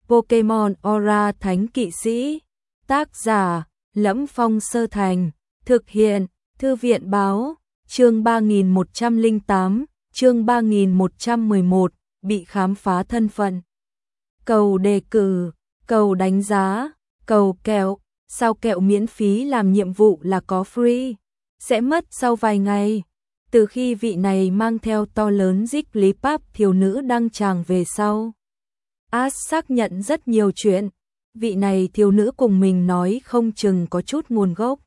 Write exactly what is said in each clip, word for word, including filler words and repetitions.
Pokemon Aura Thánh Kỵ Sĩ. Tác giả: Lẫm Phong Sơ Thành. Thực hiện: Thư viện báo. Chương ba nghìn một trăm lẻ tám, chương ba nghìn một trăm mười một, bị khám phá thân phận. Cầu đề cử, cầu đánh giá, cầu kẹo, sao kẹo miễn phí làm nhiệm vụ là có free, sẽ mất sau vài ngày. Từ khi vị này mang theo to lớn Jigglypuff thiếu nữ đăng tràng về sau, Ash xác nhận rất nhiều chuyện. Vị này thiếu nữ cùng mình nói không chừng có chút nguồn gốc.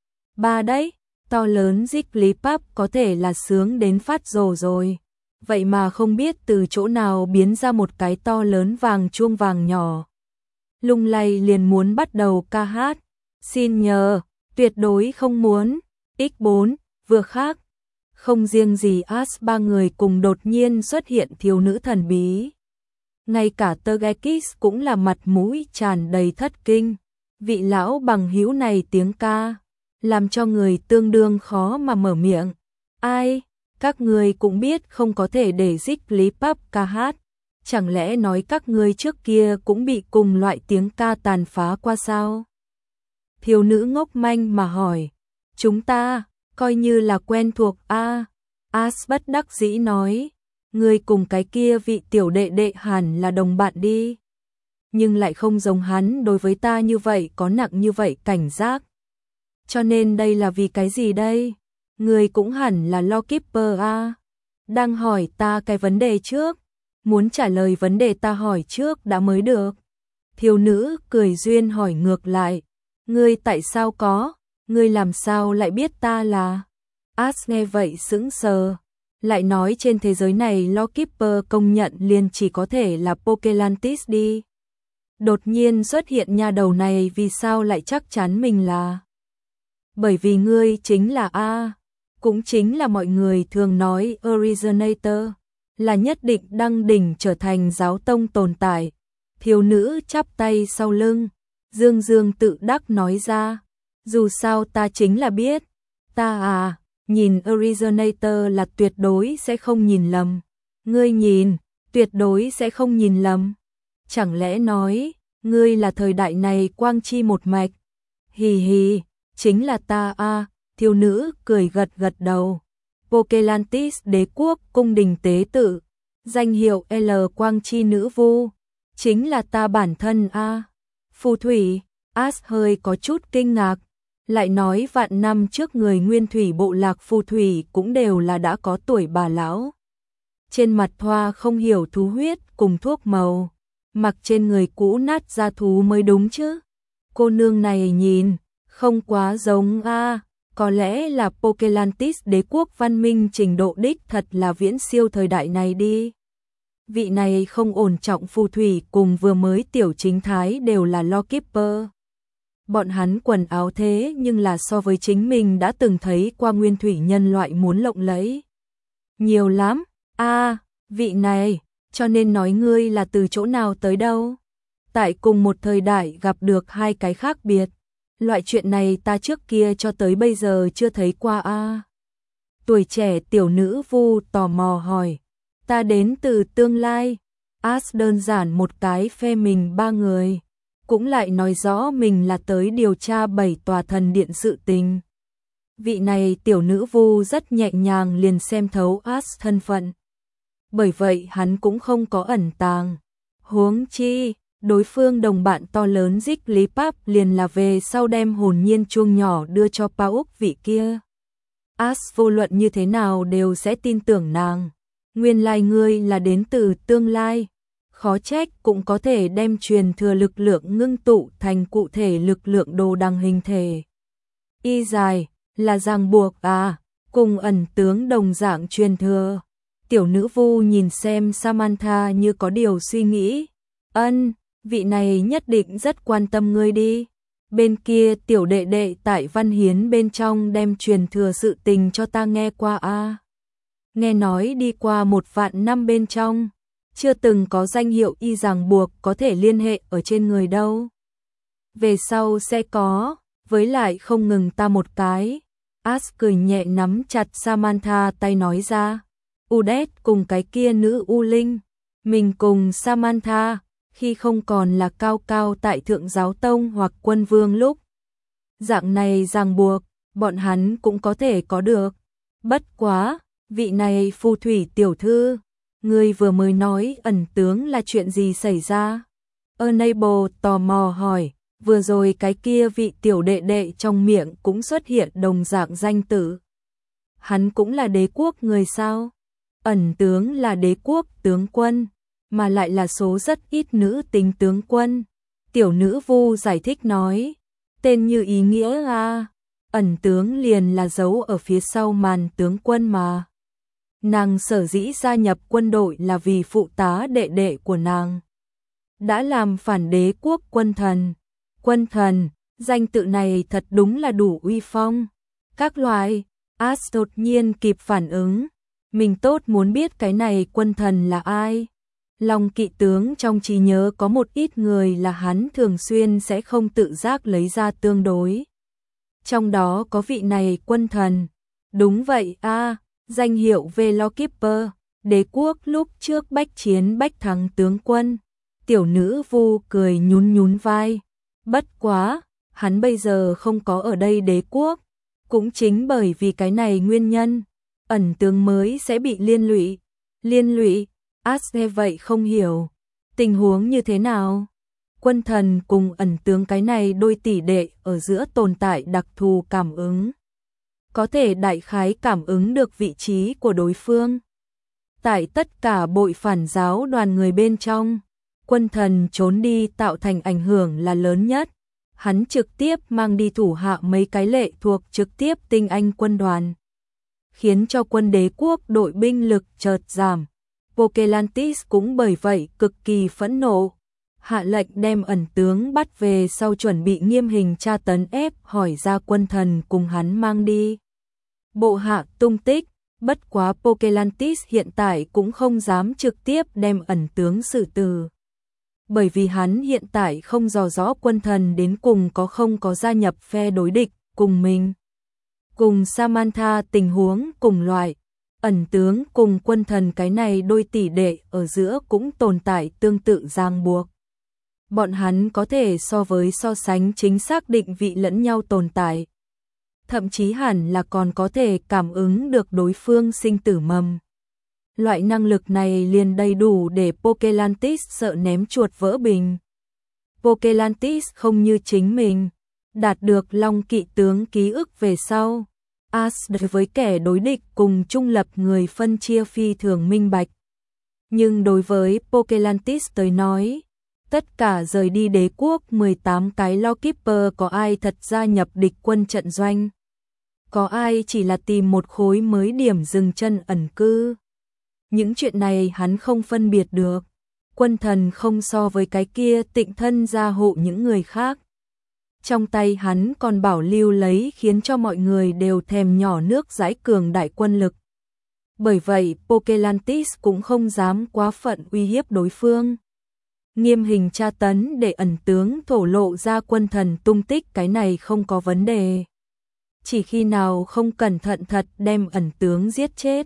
Ba đấy, to lớn Jigglypuff có thể là sướng đến phát rồ rồi. Vậy mà không biết từ chỗ nào biến ra một cái to lớn vàng chuông vàng nhỏ. Lung lay liền muốn bắt đầu ca hát. Xin nhờ, tuyệt đối không muốn. ích bốn, vừa khác. Không riêng gì Ash, ba người cùng đột nhiên xuất hiện thiếu nữ thần bí. Ngay cả Togekiss cũng là mặt mũi tràn đầy thất kinh. Vị lão bằng hữu này tiếng ca, làm cho người tương đương khó mà mở miệng. Ai, các người cũng biết không có thể để Jigglypuff ca hát. Chẳng lẽ nói các người trước kia cũng bị cùng loại tiếng ca tàn phá qua sao? Thiếu nữ ngốc manh mà hỏi. Chúng ta, coi như là quen thuộc a. À, Ash bất đắc dĩ nói. Người cùng cái kia vị tiểu đệ đệ hẳn là đồng bạn đi. Nhưng lại không giống hắn đối với ta như vậy, có nặng như vậy cảnh giác. Cho nên đây là vì cái gì đây? Người cũng hẳn là Lawkeeper a. Đang hỏi ta cái vấn đề trước. Muốn trả lời vấn đề ta hỏi trước đã mới được. Thiếu nữ cười duyên hỏi ngược lại. Ngươi tại sao có? Ngươi làm sao lại biết ta là? Ash nghe vậy sững sờ. Lại nói trên thế giới này Lawkeeper công nhận liền chỉ có thể là Pokelantis đi. Đột nhiên xuất hiện nha đầu này vì sao lại chắc chắn mình là? Bởi vì ngươi chính là A. Cũng chính là mọi người thường nói Originator. Là nhất định đăng đỉnh trở thành giáo tông tồn tại. Thiếu nữ chắp tay sau lưng. Dương dương tự đắc nói ra. Dù sao ta chính là biết. Ta à, nhìn Originator là tuyệt đối sẽ không nhìn lầm. Ngươi nhìn, tuyệt đối sẽ không nhìn lầm. Chẳng lẽ nói, ngươi là thời đại này quang chi một mạch. Hì hì, chính là ta a. Thiếu nữ cười gật gật đầu. Pokelantis đế quốc cung đình tế tự. Danh hiệu L quang chi nữ vu. Chính là ta bản thân a. Phù thủy, Ash hơi có chút kinh ngạc. Lại nói vạn năm trước người nguyên thủy bộ lạc phù thủy cũng đều là đã có tuổi bà lão. Trên mặt thoa không hiểu thú huyết cùng thuốc màu. Mặc trên người cũ nát da thú mới đúng chứ. Cô nương này nhìn, không quá giống a. Có lẽ là Pokelantis đế quốc văn minh trình độ đích thật là viễn siêu thời đại này đi. Vị này không ổn trọng phù thủy cùng vừa mới tiểu chính thái đều là Lawkeeper. Bọn hắn quần áo thế nhưng là so với chính mình đã từng thấy qua nguyên thủy nhân loại muốn lộng lẫy. Nhiều lắm, a à, vị này, cho nên nói ngươi là từ chỗ nào tới đâu. Tại cùng một thời đại gặp được hai cái khác biệt. Loại chuyện này ta trước kia cho tới bây giờ chưa thấy qua a. À. Tuổi trẻ tiểu nữ vu tò mò hỏi. Ta đến từ tương lai. Ash đơn giản một cái phê mình ba người. Cũng lại nói rõ mình là tới điều tra bảy tòa thần điện sự tình. Vị này tiểu nữ vu rất nhẹ nhàng liền xem thấu Ash thân phận. Bởi vậy hắn cũng không có ẩn tàng. Huống chi, đối phương đồng bạn to lớn Jigglypuff liền là về sau đem hồn nhiên chuông nhỏ đưa cho Pauk vị kia. Ash vô luận như thế nào đều sẽ tin tưởng nàng. Nguyên lai ngươi là đến từ tương lai. Khó trách cũng có thể đem truyền thừa lực lượng ngưng tụ thành cụ thể lực lượng đồ đằng hình thể. Y dài, là ràng buộc à, cùng ẩn tướng đồng dạng truyền thừa. Tiểu nữ vu nhìn xem Samantha như có điều suy nghĩ. Ân, vị này nhất định rất quan tâm ngươi đi. Bên kia tiểu đệ đệ tại Văn Hiến bên trong đem truyền thừa sự tình cho ta nghe qua a. À. Nghe nói đi qua một vạn năm bên trong. Chưa từng có danh hiệu y ràng buộc có thể liên hệ ở trên người đâu. Về sau sẽ có, với lại không ngừng ta một cái. Ash cười nhẹ nắm chặt Samantha tay nói ra. Udet cùng cái kia nữ U Linh. Mình cùng Samantha, khi không còn là cao cao tại Thượng Giáo Tông hoặc Quân Vương lúc. Dạng này ràng buộc, bọn hắn cũng có thể có được. Bất quá, vị này phù thủy tiểu thư, người vừa mới nói ẩn tướng là chuyện gì xảy ra? Unable tò mò hỏi, vừa rồi cái kia vị tiểu đệ đệ trong miệng cũng xuất hiện đồng dạng danh tử. Hắn cũng là đế quốc người sao? Ẩn tướng là đế quốc tướng quân, mà lại là số rất ít nữ tính tướng quân. Tiểu nữ vu giải thích nói, tên như ý nghĩa à, ẩn tướng liền là giấu ở phía sau màn tướng quân mà. Nàng sở dĩ gia nhập quân đội là vì phụ tá đệ đệ của nàng đã làm phản đế quốc quân thần. Quân thần, danh tự này thật đúng là đủ uy phong. Các loại, As đột nhiên kịp phản ứng, mình tốt muốn biết cái này quân thần là ai. Long kỵ tướng trong trí nhớ có một ít người là hắn thường xuyên sẽ không tự giác lấy ra tương đối. Trong đó có vị này quân thần. Đúng vậy a, à, danh hiệu Velokeeper, đế quốc lúc trước bách chiến bách thắng tướng quân. Tiểu nữ vu cười nhún nhún vai. Bất quá, hắn bây giờ không có ở đây đế quốc. Cũng chính bởi vì cái này nguyên nhân, ẩn tướng mới sẽ bị liên lụy. Liên lụy, As nghe vậy không hiểu. Tình huống như thế nào? Quân thần cùng ẩn tướng cái này đôi tỷ đệ ở giữa tồn tại đặc thù cảm ứng. Có thể đại khái cảm ứng được vị trí của đối phương. Tại tất cả bội phản giáo đoàn người bên trong, quân thần trốn đi tạo thành ảnh hưởng là lớn nhất. Hắn trực tiếp mang đi thủ hạ mấy cái lệ thuộc trực tiếp tinh anh quân đoàn, khiến cho quân đế quốc đội binh lực chợt giảm. Pokelantis cũng bởi vậy cực kỳ phẫn nộ, hạ lệnh đem ẩn tướng bắt về sau chuẩn bị nghiêm hình tra tấn ép hỏi ra quân thần cùng hắn mang đi bộ hạ tung tích. Bất quá Pokelantis hiện tại cũng không dám trực tiếp đem ẩn tướng xử tử, bởi vì hắn hiện tại không dò rõ quân thần đến cùng có không có gia nhập phe đối địch cùng mình. Cùng Samantha tình huống cùng loại, ẩn tướng cùng quân thần cái này đôi tỷ đệ ở giữa cũng tồn tại tương tự ràng buộc. Bọn hắn có thể so với so sánh chính xác định vị lẫn nhau tồn tại. Thậm chí hẳn là còn có thể cảm ứng được đối phương sinh tử mầm. Loại năng lực này liền đầy đủ để Pokelantis sợ ném chuột vỡ bình. Pokelantis không như chính mình, đạt được Long kỵ tướng ký ức về sau. As với kẻ đối địch cùng trung lập người phân chia phi thường minh bạch. Nhưng đối với Pokelantis tới nói, tất cả rời đi đế quốc mười tám cái Lorekeeper có ai thật gia nhập địch quân trận doanh? Có ai chỉ là tìm một khối mới điểm dừng chân ẩn cư? Những chuyện này hắn không phân biệt được. Quân thần không so với cái kia tịnh thân gia hộ những người khác. Trong tay hắn còn bảo lưu lấy khiến cho mọi người đều thèm nhỏ nước dãi cường đại quân lực. Bởi vậy Pokelantis cũng không dám quá phận uy hiếp đối phương. Nghiêm hình tra tấn để ẩn tướng thổ lộ ra quân thần tung tích cái này không có vấn đề. Chỉ khi nào không cẩn thận thật đem ẩn tướng giết chết.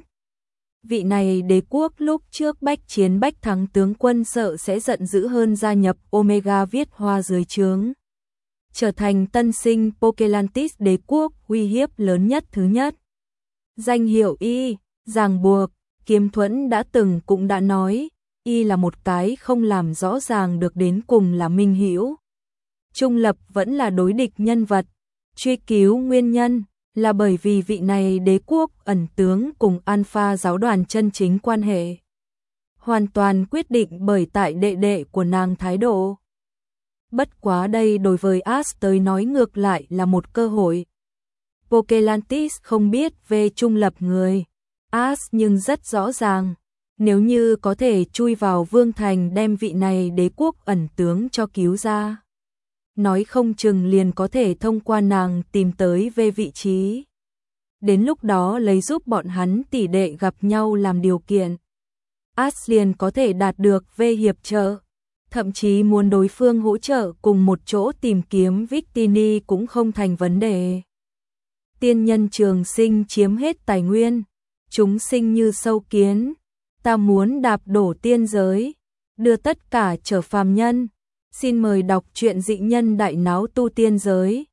Vị này đế quốc lúc trước bách chiến bách thắng tướng quân sợ sẽ giận dữ hơn gia nhập Omega viết hoa dưới trướng. Trở thành tân sinh Pokelantis đế quốc uy hiếp lớn nhất thứ nhất. Danh hiệu Y, ràng buộc, Kiếm Thuẫn đã từng cũng đã nói, Y là một cái không làm rõ ràng được đến cùng là minh hữu. Trung lập vẫn là đối địch nhân vật, truy cứu nguyên nhân là bởi vì vị này đế quốc ẩn tướng cùng Alpha giáo đoàn chân chính quan hệ. Hoàn toàn quyết định bởi tại đệ đệ của nàng thái độ. Bất quá đây đối với As tới nói ngược lại là một cơ hội. Pokelantis không biết về trung lập người, As nhưng rất rõ ràng, nếu như có thể chui vào Vương Thành đem vị này đế quốc ẩn tướng cho cứu ra. Nói không chừng liền có thể thông qua nàng tìm tới về vị trí. Đến lúc đó lấy giúp bọn hắn tỷ đệ gặp nhau làm điều kiện. As liền có thể đạt được về hiệp trợ. Thậm chí muốn đối phương hỗ trợ cùng một chỗ tìm kiếm Victini cũng không thành vấn đề. Tiên nhân trường sinh chiếm hết tài nguyên, chúng sinh như sâu kiến, ta muốn đạp đổ tiên giới. đưa tất cả trở phàm nhân. Xin mời đọc truyện Dị nhân đại náo tu tiên giới.